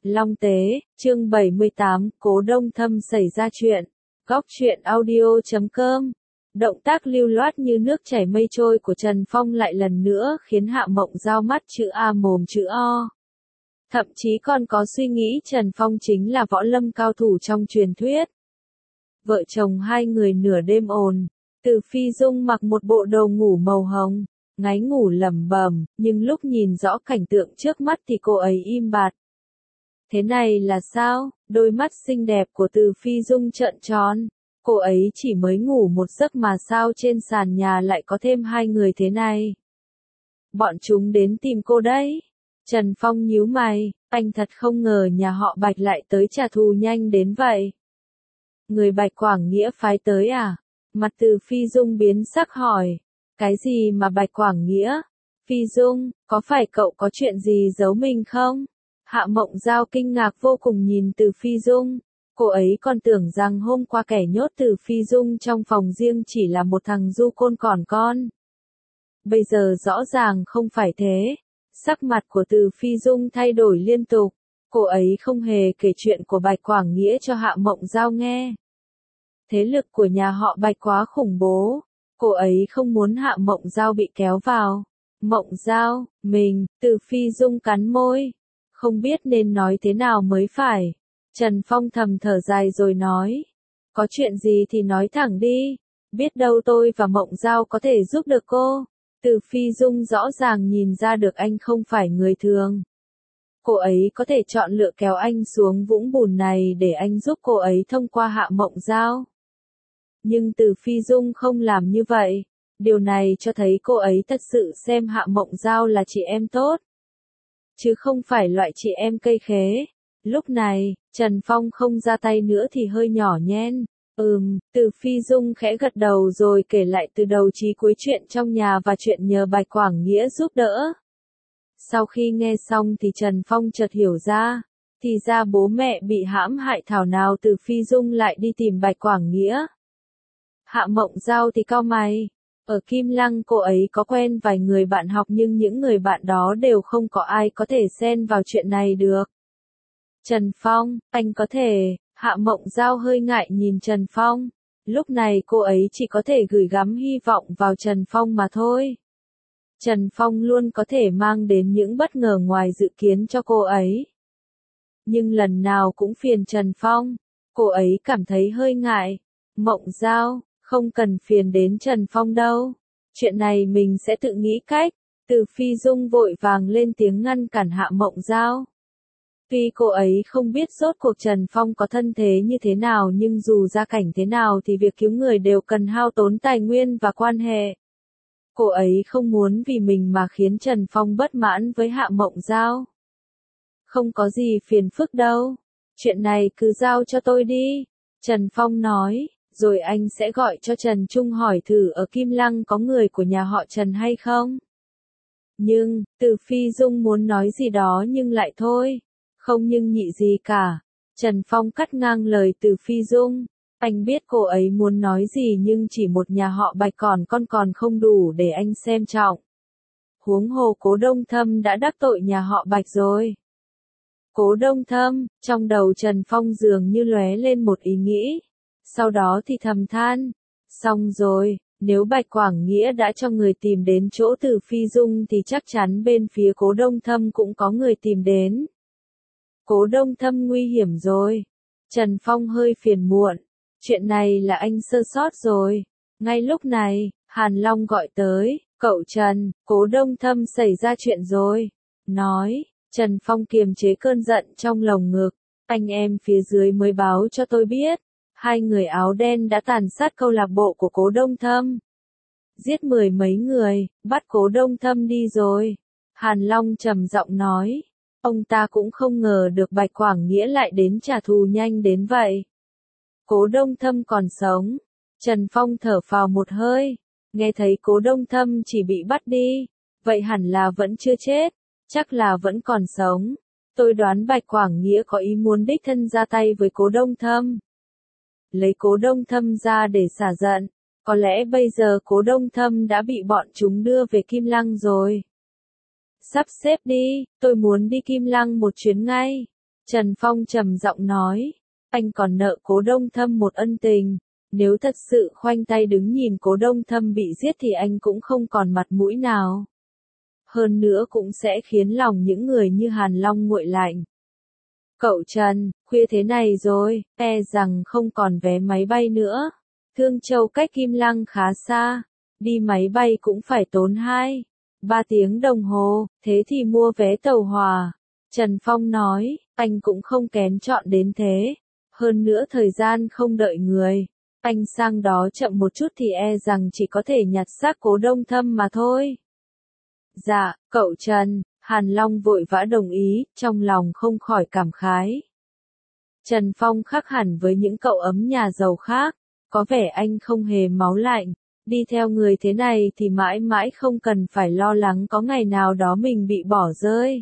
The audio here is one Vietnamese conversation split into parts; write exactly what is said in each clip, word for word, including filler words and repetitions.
Long Tế, chương bảy mươi tám, Cố Đông Thâm xảy ra chuyện. Góc truyện audio chấm com. Động tác lưu loát như nước chảy mây trôi của Trần Phong lại lần nữa khiến Hạ Mộng Giao mắt chữ A mồm chữ O. Thậm chí còn có suy nghĩ Trần Phong chính là võ lâm cao thủ trong truyền thuyết. Vợ chồng hai người nửa đêm ồn, Từ Phi Dung mặc một bộ đồ ngủ màu hồng, ngáy ngủ lẩm bẩm, nhưng lúc nhìn rõ cảnh tượng trước mắt thì cô ấy im bặt. Thế này là sao? Đôi mắt xinh đẹp của Từ Phi Dung trợn tròn. Cô ấy chỉ mới ngủ một giấc mà sao trên sàn nhà lại có thêm hai người thế này? Bọn chúng đến tìm cô đấy. Trần Phong nhíu mày, anh thật không ngờ nhà họ Bạch lại tới trả thù nhanh đến vậy. Người Bạch Quảng Nghĩa phái tới à? Mặt Từ Phi Dung biến sắc hỏi. Cái gì mà Bạch Quảng Nghĩa? Phi Dung, có phải cậu có chuyện gì giấu mình không? Hạ Mộng Giao kinh ngạc vô cùng nhìn Từ Phi Dung. Cô ấy còn tưởng rằng hôm qua kẻ nhốt Từ Phi Dung trong phòng riêng chỉ là một thằng du côn còn con. Bây giờ rõ ràng không phải thế. Sắc mặt của Từ Phi Dung thay đổi liên tục. Cô ấy không hề kể chuyện của Bạch Quảng Nghĩa cho Hạ Mộng Giao nghe. Thế lực của nhà họ Bạch quá khủng bố. Cô ấy không muốn Hạ Mộng Giao bị kéo vào. Mộng Giao, mình, Từ Phi Dung cắn môi. Không biết nên nói thế nào mới phải. Trần Phong thầm thở dài rồi nói. Có chuyện gì thì nói thẳng đi. Biết đâu tôi và Mộng Giao có thể giúp được cô. Từ Phi Dung rõ ràng nhìn ra được anh không phải người thường. Cô ấy có thể chọn lựa kéo anh xuống vũng bùn này để anh giúp cô ấy thông qua Hạ Mộng Giao. Nhưng Từ Phi Dung không làm như vậy. Điều này cho thấy cô ấy thật sự xem Hạ Mộng Giao là chị em tốt. Chứ không phải loại chị em cây khế. Lúc này, Trần Phong không ra tay nữa thì hơi nhỏ nhen. Ừm, Từ Phi Dung khẽ gật đầu rồi kể lại từ đầu chí cuối chuyện trong nhà và chuyện nhờ Bạch Quảng Nghĩa giúp đỡ. Sau khi nghe xong thì Trần Phong chợt hiểu ra. Thì ra bố mẹ bị hãm hại thảo nào Từ Phi Dung lại đi tìm Bạch Quảng Nghĩa. Hạ Mộng Giao thì cau mày. Ở Kim Lăng cô ấy có quen vài người bạn học nhưng những người bạn đó đều không có ai có thể xen vào chuyện này được. Trần Phong, anh có thể, Hạ Mộng Giao hơi ngại nhìn Trần Phong. Lúc này cô ấy chỉ có thể gửi gắm hy vọng vào Trần Phong mà thôi. Trần Phong luôn có thể mang đến những bất ngờ ngoài dự kiến cho cô ấy. Nhưng lần nào cũng phiền Trần Phong, cô ấy cảm thấy hơi ngại. Mộng Giao, không cần phiền đến Trần Phong đâu. Chuyện này mình sẽ tự nghĩ cách. Từ Phi Dung vội vàng lên tiếng ngăn cản Hạ Mộng Giao. Tuy cô ấy không biết rốt cuộc Trần Phong có thân thế như thế nào nhưng dù gia cảnh thế nào thì việc cứu người đều cần hao tốn tài nguyên và quan hệ. Cô ấy không muốn vì mình mà khiến Trần Phong bất mãn với Hạ Mộng Giao. Không có gì phiền phức đâu. Chuyện này cứ giao cho tôi đi. Trần Phong nói. Rồi anh sẽ gọi cho Trần Trung hỏi thử ở Kim Lăng có người của nhà họ Trần hay không. Nhưng, Từ Phi Dung muốn nói gì đó nhưng lại thôi. Không nhưng nhị gì cả. Trần Phong cắt ngang lời Từ Phi Dung. Anh biết cô ấy muốn nói gì nhưng chỉ một nhà họ Bạch còn con còn không đủ để anh xem trọng. Huống hồ Cố Đông Thâm đã đắc tội nhà họ Bạch rồi. Cố Đông Thâm, trong đầu Trần Phong dường như lóe lên một ý nghĩ. Sau đó thì thầm than. Xong rồi, nếu Bạch Quảng Nghĩa đã cho người tìm đến chỗ Từ Phi Dung thì chắc chắn bên phía Cố Đông Thâm cũng có người tìm đến. Cố Đông Thâm nguy hiểm rồi. Trần Phong hơi phiền muộn. Chuyện này là anh sơ sót rồi. Ngay lúc này, Hàn Long gọi tới. Cậu Trần, Cố Đông Thâm xảy ra chuyện rồi. Nói, Trần Phong kiềm chế cơn giận trong lồng ngực. Anh em phía dưới mới báo cho tôi biết. Hai người áo đen đã tàn sát câu lạc bộ của Cố Đông Thâm. Giết mười mấy người, bắt Cố Đông Thâm đi rồi. Hàn Long trầm giọng nói. Ông ta cũng không ngờ được Bạch Quảng Nghĩa lại đến trả thù nhanh đến vậy. Cố Đông Thâm còn sống. Trần Phong thở phào một hơi. Nghe thấy Cố Đông Thâm chỉ bị bắt đi. Vậy hẳn là vẫn chưa chết. Chắc là vẫn còn sống. Tôi đoán Bạch Quảng Nghĩa có ý muốn đích thân ra tay với Cố Đông Thâm. Lấy Cố Đông Thâm ra để xả giận. Có lẽ bây giờ Cố Đông Thâm đã bị bọn chúng đưa về Kim Lăng rồi. Sắp xếp đi, tôi muốn đi Kim Lăng một chuyến ngay. Trần Phong trầm giọng nói, anh còn nợ Cố Đông Thâm một ân tình, nếu thật sự khoanh tay đứng nhìn Cố Đông Thâm bị giết thì anh cũng không còn mặt mũi nào. Hơn nữa cũng sẽ khiến lòng những người như Hàn Long nguội lạnh. Cậu Trần, khuya thế này rồi, e rằng không còn vé máy bay nữa. Thương Châu cách Kim Lăng khá xa, đi máy bay cũng phải tốn hai, ba tiếng đồng hồ, thế thì mua vé tàu hỏa. Trần Phong nói, anh cũng không kén chọn đến thế. Hơn nữa thời gian không đợi người. Anh sang đó chậm một chút thì e rằng chỉ có thể nhặt xác Cố Đông Thâm mà thôi. Dạ, cậu Trần, Hàn Long vội vã đồng ý, trong lòng không khỏi cảm khái. Trần Phong khác hẳn với những cậu ấm nhà giàu khác, có vẻ anh không hề máu lạnh, đi theo người thế này thì mãi mãi không cần phải lo lắng có ngày nào đó mình bị bỏ rơi.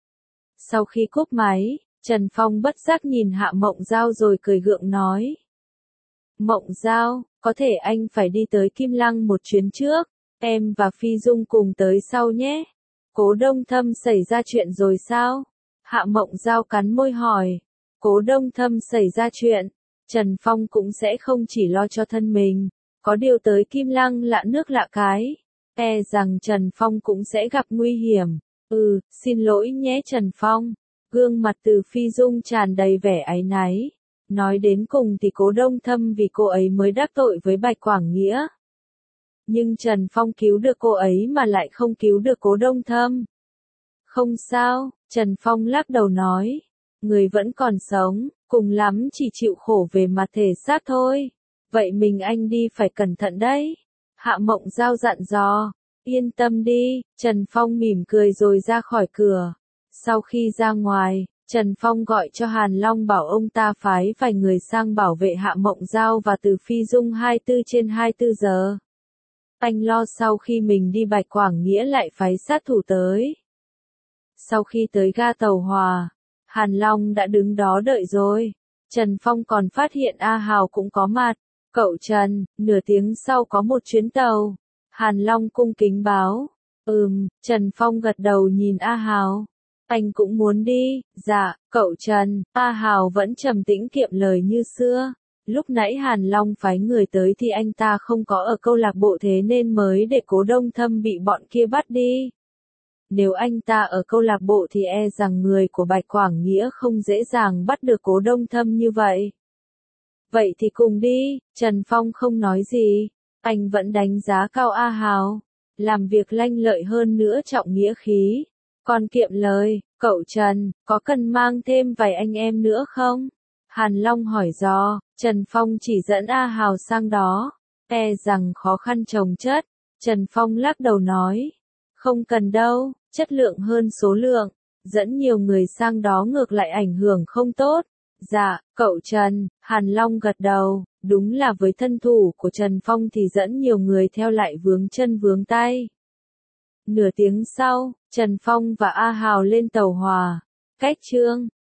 Sau khi cúp máy, Trần Phong bất giác nhìn Hạ Mộng Giao rồi cười gượng nói. Mộng Giao, có thể anh phải đi tới Kim Lăng một chuyến trước, em và Phi Dung cùng tới sau nhé. Cố Đông Thâm xảy ra chuyện rồi sao? Hạ Mộng Giao cắn môi hỏi. Cố Đông Thâm xảy ra chuyện, Trần Phong cũng sẽ không chỉ lo cho thân mình, có điều tới Kim Lăng lạ nước lạ cái, e rằng Trần Phong cũng sẽ gặp nguy hiểm. Ừ, xin lỗi nhé Trần Phong. Gương mặt Từ Phi Dung tràn đầy vẻ áy náy. Nói đến cùng thì Cố Đông Thâm vì cô ấy mới đắc tội với Bạch Quảng Nghĩa. Nhưng Trần Phong cứu được cô ấy mà lại không cứu được Cố Đông Thâm. Không sao, Trần Phong lắc đầu nói. Người vẫn còn sống, cùng lắm chỉ chịu khổ về mặt thể xác thôi. Vậy mình anh đi phải cẩn thận đấy. Hạ Mộng Giao dặn dò. Yên tâm đi, Trần Phong mỉm cười rồi ra khỏi cửa. Sau khi ra ngoài, Trần Phong gọi cho Hàn Long bảo ông ta phái vài người sang bảo vệ Hạ Mộng Giao và Từ Phi Dung hai mươi tư trên hai mươi tư giờ. Anh lo sau khi mình đi Bạch Quảng Nghĩa lại phái sát thủ tới. Sau khi tới ga tàu hỏa, Hàn Long đã đứng đó đợi rồi. Trần Phong còn phát hiện A Hào cũng có mặt. Cậu Trần, nửa tiếng sau có một chuyến tàu. Hàn Long cung kính báo. Ừm, Trần Phong gật đầu nhìn A Hào. Anh cũng muốn đi. Dạ, cậu Trần. A Hào vẫn trầm tĩnh kiệm lời như xưa. Lúc nãy Hàn Long phái người tới thì anh ta không có ở câu lạc bộ thế nên mới để Cố Đông Thâm bị bọn kia bắt đi. Nếu anh ta ở câu lạc bộ thì e rằng người của Bạch Quảng Nghĩa không dễ dàng bắt được Cố Đông Thâm như vậy. Vậy thì cùng đi, Trần Phong không nói gì. Anh vẫn đánh giá cao A Hào. Làm việc lanh lợi hơn nữa trọng nghĩa khí. Còn kiệm lời, cậu Trần, có cần mang thêm vài anh em nữa không? Hàn Long hỏi dò, Trần Phong chỉ dẫn A Hào sang đó. E rằng khó khăn chồng chất. Trần Phong lắc đầu nói. Không cần đâu, chất lượng hơn số lượng. Dẫn nhiều người sang đó ngược lại ảnh hưởng không tốt. Dạ, cậu Trần, Hàn Long gật đầu. Đúng là với thân thủ của Trần Phong thì dẫn nhiều người theo lại vướng chân vướng tay. Nửa tiếng sau, Trần Phong và A Hào lên tàu hỏa. Cách Trương